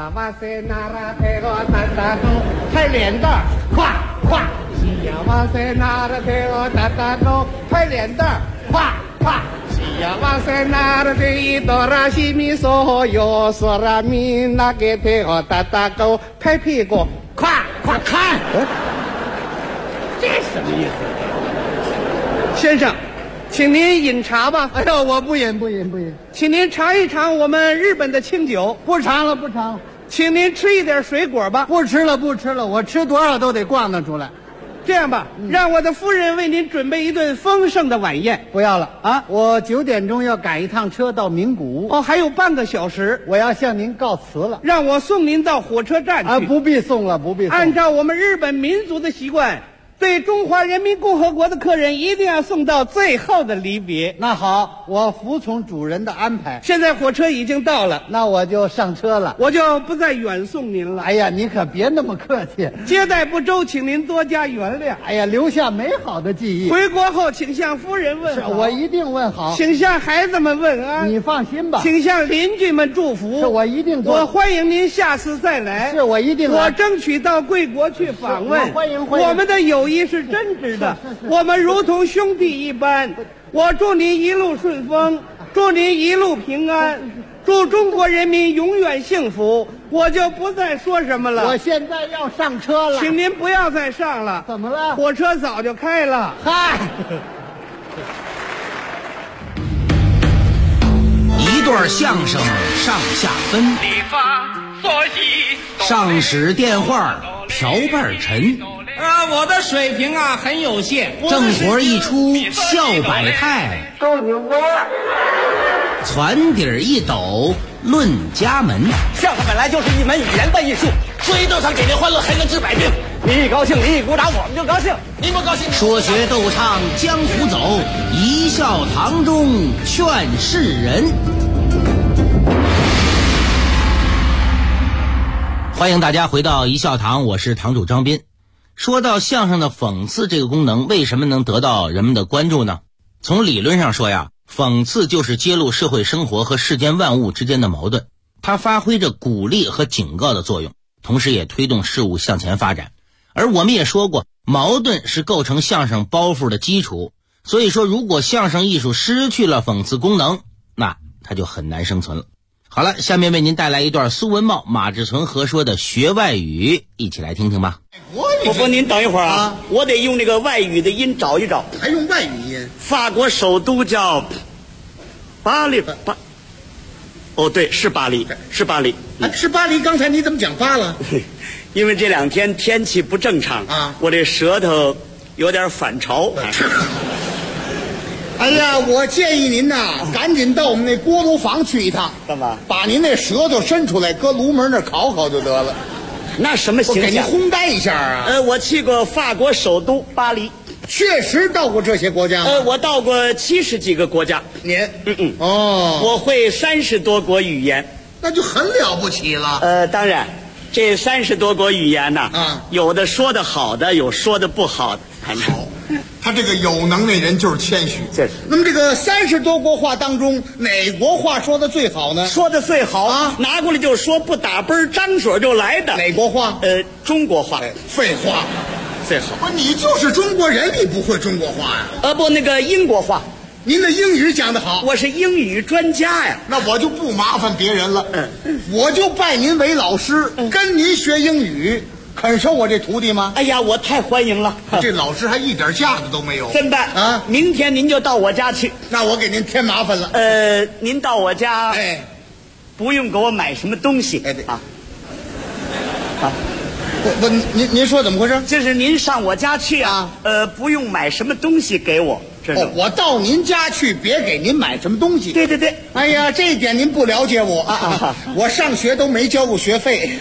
拍脸蛋，咵咵。幸せなら手を叩こう拍脸蛋咵咵幸せなら手いとらしみそうよ空見上げ手を叩こう拍屁股咵咵看这什么意思？先生，请您饮茶吧。 哎呦，我不饮不饮不饮。 请您尝一尝我们日本的清酒。 不尝了不尝了。 请您吃一点水果吧。 不吃了不吃了，我吃多少都得逛荡出来。 这样吧，让我的夫人为您准备一顿丰盛的晚宴。 不要了啊！我9点钟要赶一趟车到名古屋。 哦，还有半个小时， 我要向您告辞了。 让我送您到火车站去。 啊，不必送了，不必送了。 按照我们日本民族的习惯，对中华人民共和国的客人一定要送到最后的离别。 那好，我服从主人的安排。 现在火车已经到了， 那我就上车了， 我就不再远送您了。 哎呀，你可别那么客气， 接待不周，请您多加原谅。 哎呀，留下美好的记忆。 回国后，请向夫人问好。 我一定问好。 请向孩子们问安。 你放心吧。 请向邻居们祝福。 是我一定做。 我欢迎您下次再来。 是我一定。 我争取到贵国去访问。 欢迎。 我们的友谊是真挚。我们如同兄弟一般，我祝您一路顺风，祝您一路平安，祝中国人民永远幸福。我就不再说什么了。 我现在要上车了， 请您不要再上了。 怎么了？ 火车早就开了。 嗨， 一段相声上下分，上使电话调半沉。 我的水平啊很有限， 正活一出笑百态， 够牛逼！ 船底一抖论家门。 相声本来就是一门语言的艺术，说一逗唱给您欢乐，还能治百病。你一高兴，你一鼓掌，我们就高兴；你不高兴， 说学逗唱江湖走，一笑堂中劝世人。欢迎大家回到一笑堂，我是堂主张斌。说到相声的讽刺这个功能，为什么能得到人们的关注呢？从理论上说呀，讽刺就是揭露社会生活和世间万物之间的矛盾，它发挥着鼓励和警告的作用，同时也推动事物向前发展。而我们也说过，矛盾是构成相声包袱的基础，所以说如果相声艺术失去了讽刺功能，那它就很难生存了。好了，下面为您带来一段苏文茂、马志存合说的学外语，一起来听听吧。 伯伯，您等一会儿啊，我得用这个外语的音找一找。 还用外语音？ 法国首都叫巴黎巴。哦，对，是巴黎，是巴黎。 是巴黎。刚才你怎么讲话了？ 因为这2天天气不正常啊，我这舌头有点反潮。 哎呀，我建议您呐，赶紧到我们那锅炉房去一趟。 干嘛？ 把您那舌头伸出来，搁炉门那烤烤就得了。 那什么形象？ 我给您烘担一下啊。 我去过法国首都巴黎， 确实到过这些国家。 我到过70几个国家。 您，哦， 我会30多国语言， 那就很了不起了。 当然，这30多国语言呢，有的说的好的，有说的不好的。 好，他这个有能耐人就是谦虚。那么这个30多国话当中，哪国话说的最好呢？ 说的最好啊，拿过来就说，不打奔张嘴就来的。 哪国话？ 中国话。 废话， 最好。 不，你就是中国人，你不会中国话呀？ 不，那个英国话。 您的英语讲得好， 我是英语专家呀。 那我就不麻烦别人了，我就拜您为老师，跟您学英语。肯收我这徒弟吗？ 哎呀，我太欢迎了！ 这老师还一点架子都没有。 真办啊！明天您就到我家去。 那我给您添麻烦了。 您到我家，不用给我买什么东西。 对啊。不，您说怎么回事？ 就是您上我家去啊，不用买什么东西给我。 我到您家去，别给您买什么东西。 对对对。 哎呀，这一点您不了解我啊！我上学都没交过学费。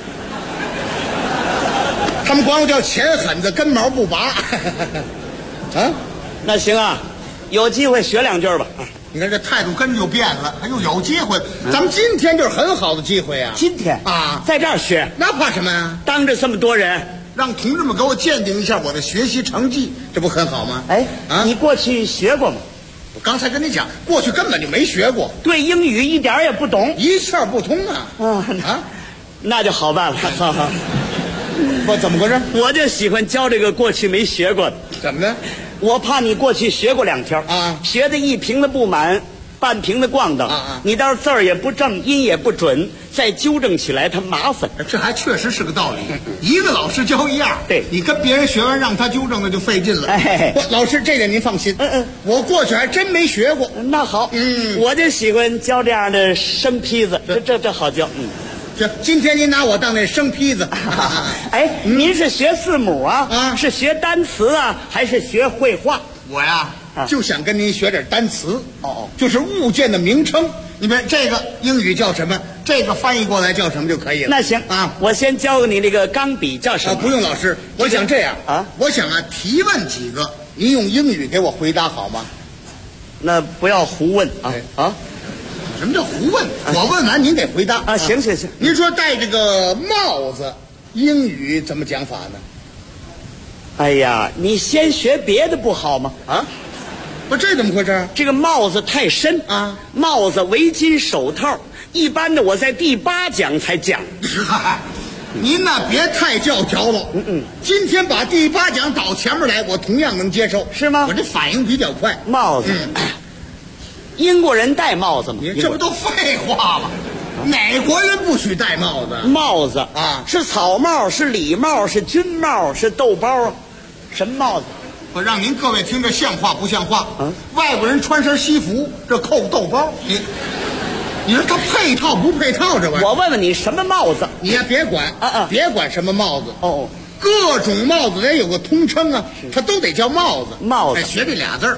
他们管我叫钱狠子，根毛不拔。啊， 那行啊，有机会学2句吧。 你看这态度跟就变了，还有机会，咱们今天就是很好的机会啊！ 今天啊， 在这儿学， 那怕什么呀？ 当着这么多人， 让同志们给我鉴定一下我的学习成绩，这不很好吗？ 你过去学过吗？ 我刚才跟你讲，过去根本就没学过， 对英语一点也不懂， 一窍不通啊！ 那就好办了。 我怎么回事？ 我就喜欢教这个过去没学过的。 怎么的？ 我怕你过去学过2条啊， 学的一瓶子不满，半瓶子咣当你倒是字儿也不正，音也不准，再纠正起来它麻烦。 这还确实是个道理。一个老师教一样， 对， 你跟别人学完让他纠正，那就费劲了。老师，这点您放心。我过去还真没学过。 那好，我就喜欢教这样的生坯子，这好教。 今天您拿我当那生坯子。 您是学字母啊？是学单词啊，还是学绘画？ 我呀，就想跟您学点单词。就是物件的名称。你看这个英语叫什么？这个翻译过来叫什么就可以了。 那行啊，我先教你这个钢笔叫什么？ 不用老师，我想这样啊，我想提问几个，您用英语给我回答好吗？ 那不要胡问啊。 什么叫胡问？我问完您得回答啊！行。 您说戴这个帽子，英语怎么讲法呢？ 哎呀，你先学别的不好吗？ 不，这怎么回事？ 这个帽子太深啊！帽子、围巾、手套，一般的我在第8讲才讲。 您呐，别太教条了。今天把第8讲倒前面来，我同样能接受， 是吗？ 我这反应比较快。 帽子。英国人戴帽子吗？ 这不都废话吗？哪国人不许戴帽子？ 帽子啊，是草帽，是礼帽，是军帽，是豆包，什么帽子？ 我让您各位听着像话不像话？外国人穿身西服，这扣豆包，你说他配套不配套？这玩意儿， 我问问你，什么帽子？ 你也别管别管什么帽子各种帽子得有个通称啊，它都得叫帽子。 帽子， 学这俩字儿。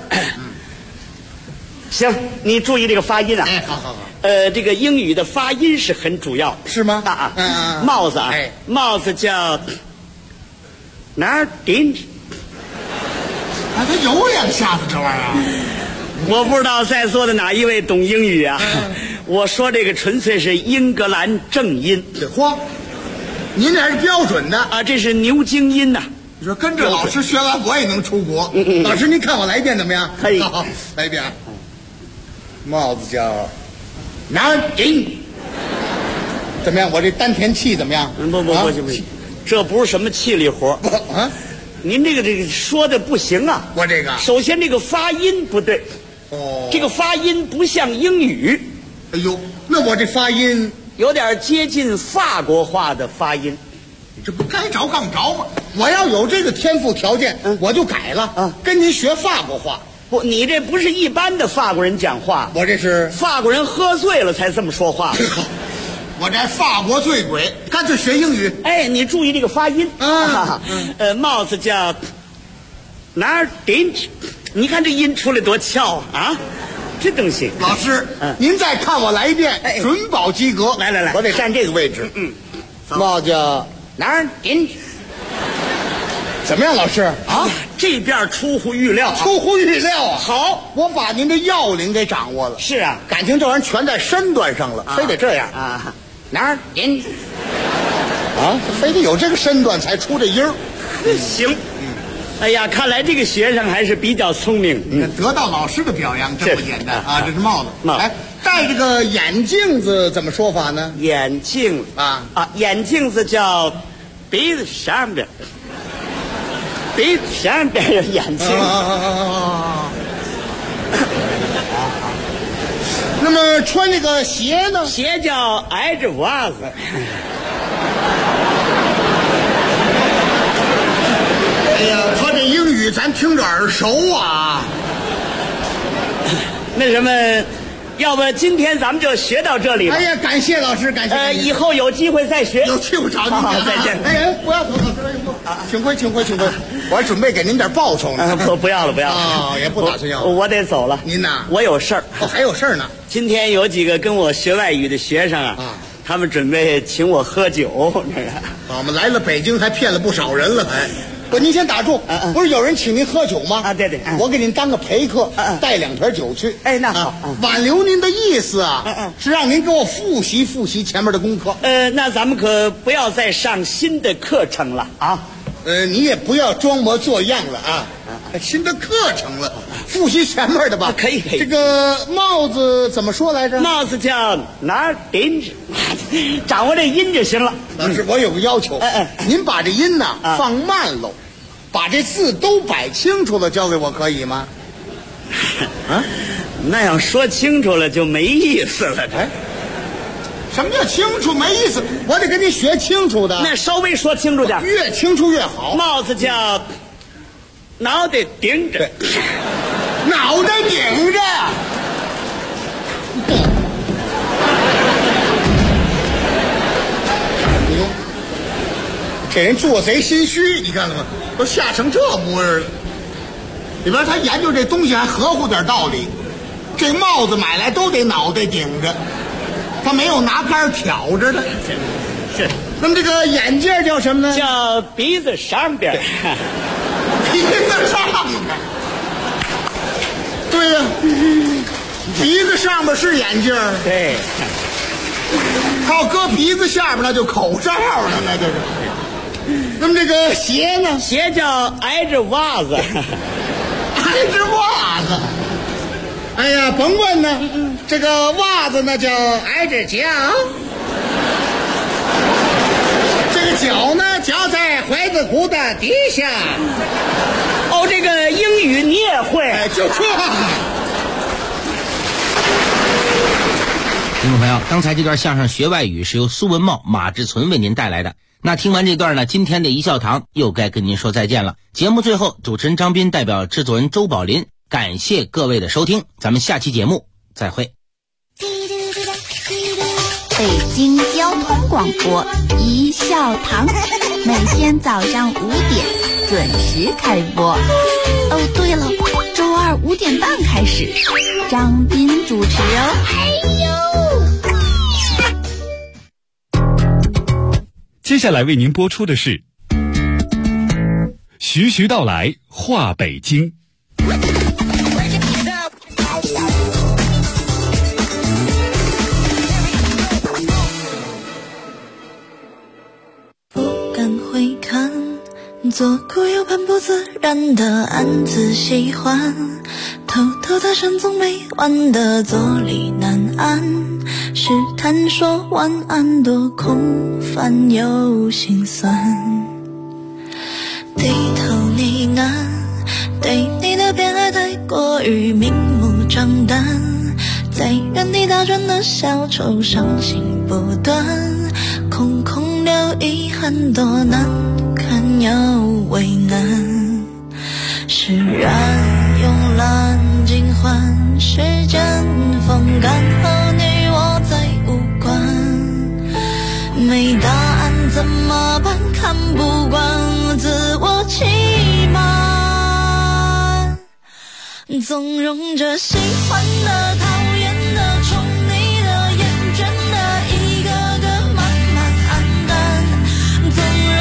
行，你注意这个发音啊。 好。 这个英语的发音是很主要， 是吗？ 帽子啊，帽子叫哪儿顶？ 他有两下子这玩意儿。 我不知道在座的哪一位懂英语啊？我说这个纯粹是英格兰正音。 嚯，您这还是标准的啊？这是牛津音呐。 你说跟着老师学完，我也能出国。老师，您看我来一遍怎么样？ 可以。 好，来一遍。帽子叫南京，怎么样？我这丹田气怎么样？ 不行，这不是什么气力活啊！ 您这个说的不行啊！ 我这个首先这个发音不对，这个发音不像英语。 哎呦，那我这发音有点接近法国话的发音。 你这不该着杠着吗？我要有这个天赋条件，我就改了跟您学法国话。 不，你这不是一般的法国人讲话， 我这是法国人喝醉了才这么说话。 我这法国醉鬼，干脆学英语。 哎，你注意这个发音啊。帽子叫哪儿顶？你看这音出来多翘啊！这东西， 老师，您再看我来一遍，准保及格。 来， 我得站这个位置。帽子叫哪儿点？怎么样，老师啊？ 这边出乎预料， 出乎预料啊！ 好， 我把您的要领给掌握了。 是啊， 感情这玩意儿全在身段上了，非得这样啊？ 哪儿点？啊，非得有这个身段才出这音儿。 行。哎呀，看来这个学生还是比较聪明， 得到老师的表扬真不简单啊！这是帽子，哎，戴这个眼镜子怎么说法呢？ 眼镜啊，眼镜子叫鼻子上边，鼻子上边有眼镜。 那么穿这个鞋呢？ 鞋叫挨着袜子。 哎呀，他这英语咱听着耳熟啊。 那什么，要不今天咱们就学到这里吧。 哎呀，感谢老师，感谢。 以后有机会再学。 有机会找您。 好，再见。 哎，不要走，老师，请回，请回，请回。我还准备给您点报酬呢。 不要了，不要了。 啊，也不打算要。 我得走了。 您呐？ 我有事儿。 哦，还有事儿呢。 今天有几个跟我学外语的学生啊，他们准备请我喝酒。 我们来了北京，还骗了不少人了，还。不，您先打住。不是有人请您喝酒吗？ 啊，对对， 我给您当个陪客，带2瓶酒去。 哎，那好， 挽留您的意思啊，是让您给我复习复习前面的功课。 那咱们可不要再上新的课程了啊。 你也不要装模作样了啊。新的课程了，复习前面的吧。 可以。 这个帽子怎么说来着？ 帽子叫哪儿顶着，掌握这音就行了。 老师，我有个要求，您把这音呢放慢喽，把这字都摆清楚了，交给我可以吗？ 啊，那要说清楚了就没意思了。 哎，什么叫清楚没意思？我得跟您学清楚的。 那稍微说清楚点， 越清楚越好。 帽子叫脑袋顶着， 脑袋顶着。这人做贼心虚，你看了吗？都吓成这模样了。里边他研究这东西还合乎点道理。这帽子买来都得脑袋顶着，他没有拿杆挑着的。 是。 那么这个眼镜叫什么呢？ 叫鼻子上边。 鼻子上边。对呀，鼻子上边是眼镜。 对。 靠搁鼻子下边那就口罩了，那就是。那么这个鞋呢？ 鞋叫挨着袜子。 挨着袜子。哎呀，甭问呢，这个袜子呢叫挨着脚。这个脚呢脚在踝子骨的底下。 哦，这个英语你也会？ 哎，就这。 听众朋友，刚才这段相声学外语是由苏文茂、马志存为您带来的。那听完这段呢，今天的一笑堂又该跟您说再见了。节目最后，主持人张斌代表制作人周宝林，感谢各位的收听，咱们下期节目再会。 北京交通广播一笑堂，每天早上5点准时开播。哦，对了，周二5点半开始，张斌主持哦。 接下来为您播出的是徐徐道来话北京。 不敢回看，左顾右盼不自然的暗自喜欢，偷偷的深总没完的坐立难安，试探说晚安多空泛又心酸，低头呢喃，对你的偏爱太过于明目张胆，在原地打转的小丑伤心不断，空空留遗憾多难堪又为难，释然慵懒尽欢，时间风干后你我再无关，没答案怎么办？看不惯自我欺瞒，纵容着喜欢的、讨厌的、宠你的、厌倦的，一个个慢慢黯淡，纵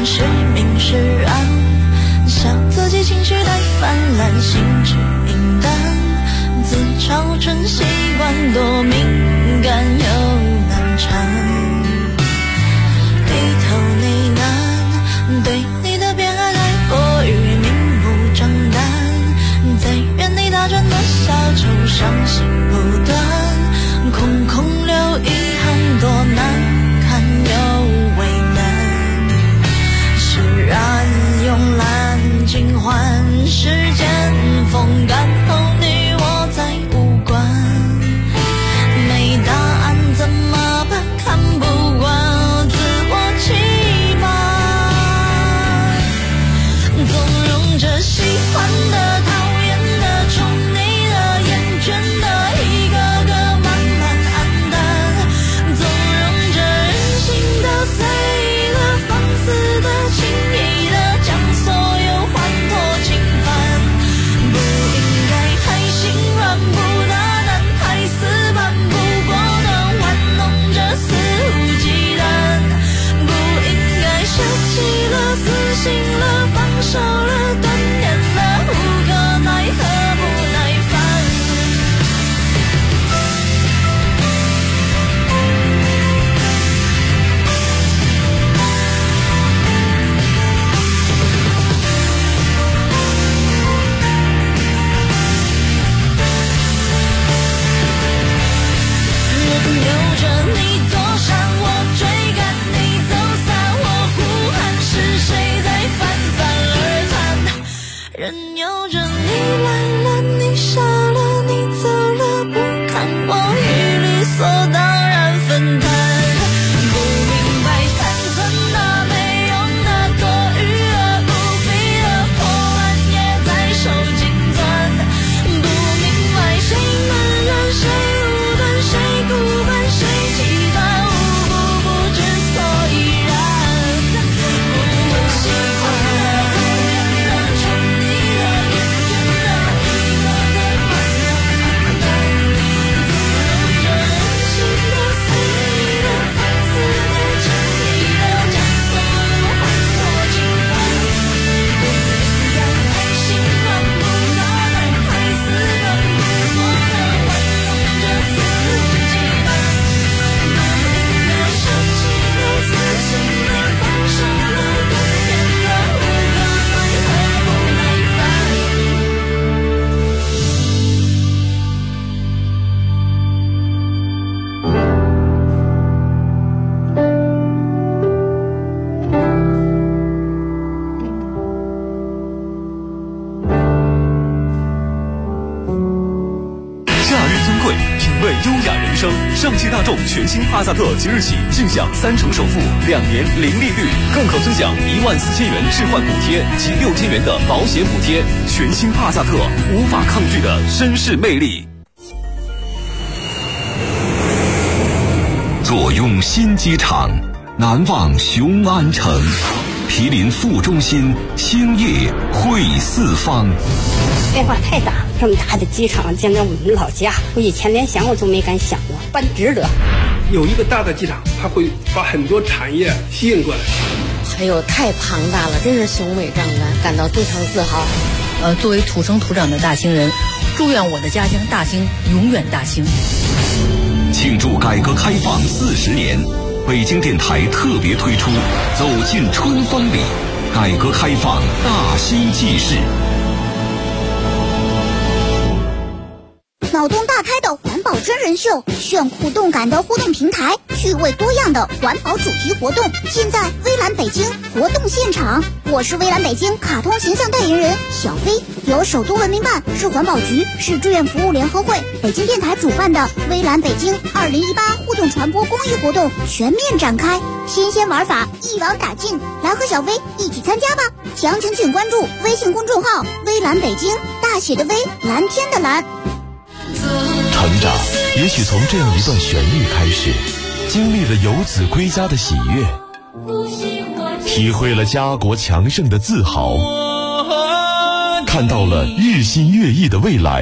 是明是暗，笑自己情绪太泛滥，心智敏感，自嘲成习惯，多敏感又难缠，低头呢喃，对你的偏爱太过于明目张胆，在原地打转的小丑，伤心不断，空空留遗憾，多难看又为难，释然慵懒尽欢，时间风干后你我再无关，没答案怎么办？看不惯自我欺瞒，纵容着喜欢的、讨厌的、宠你的、厌倦的，一个个慢慢黯淡，纵容着任性的、随意的、放肆的、轻易的，将所有欢脱侵犯，不应该太心软，不大胆，太死板，不果断，玩弄着肆无忌惮，不应该舍弃了、死心了、放手了、断念了，无可奈何不耐烦。任由着你躲闪，我追赶你走散，我呼喊，是谁在泛泛而谈？任由着你来了，你傻了，你走了，不看我与理所当然分摊，不明白残存的、没用的、多余的、不必的破烂也在手紧攥，不明白谁慢热，谁武断，谁孤单，谁极端，无故不知所以然，我喜欢的、讨厌的、宠你的、厌倦的，一个个慢慢暗淡，纵容着任性的、随意的、放肆的、轻易的，将所有欢脱侵犯，不应该太心软，不大胆，太死板，不果断，玩弄着肆无忌惮，不应该舍弃了、死心了、放手了、断念了，无可奈何不耐烦。 夏日尊贵，品味优雅人生。上汽大众全新帕萨特即日起尽享3%首付，2年零利率，更可尊享14000元置换补贴及6000元的保险补贴。全新帕萨特，无法抗拒的绅士魅力。 坐拥新机场，难忘雄安城。毗邻副中心，星夜会四方。 变化太大，这么大的机场将在我们老家，我以前连想我都没敢想过，办值得。 有一个大的机场，它会把很多产业吸引过来。 哎呦，太庞大了，真是雄伟壮观，感到非常自豪。作为土生土长的大兴人，祝愿我的家乡大兴永远大兴。 庆祝改革开放40年，北京电台特别推出《走进春风里》，改革开放大兴纪事。 脑洞大开的环保真人秀，炫酷动感的互动平台，趣味多样的环保主题活动，尽在微蓝北京活动现场。我是微蓝北京卡通形象代言人小飞，由首都文明办、市环保局、市志愿服务联合会、北京电台主办的微蓝北京2018互动传播公益活动全面展开，新鲜玩法一网打尽，来和小飞一起参加吧！详情请关注微信公众号微蓝北京，大写的微，蓝天的蓝。 成长也许从这样一段旋律开始，经历了游子归家的喜悦，体会了家国强盛的自豪，看到了日新月异的未来。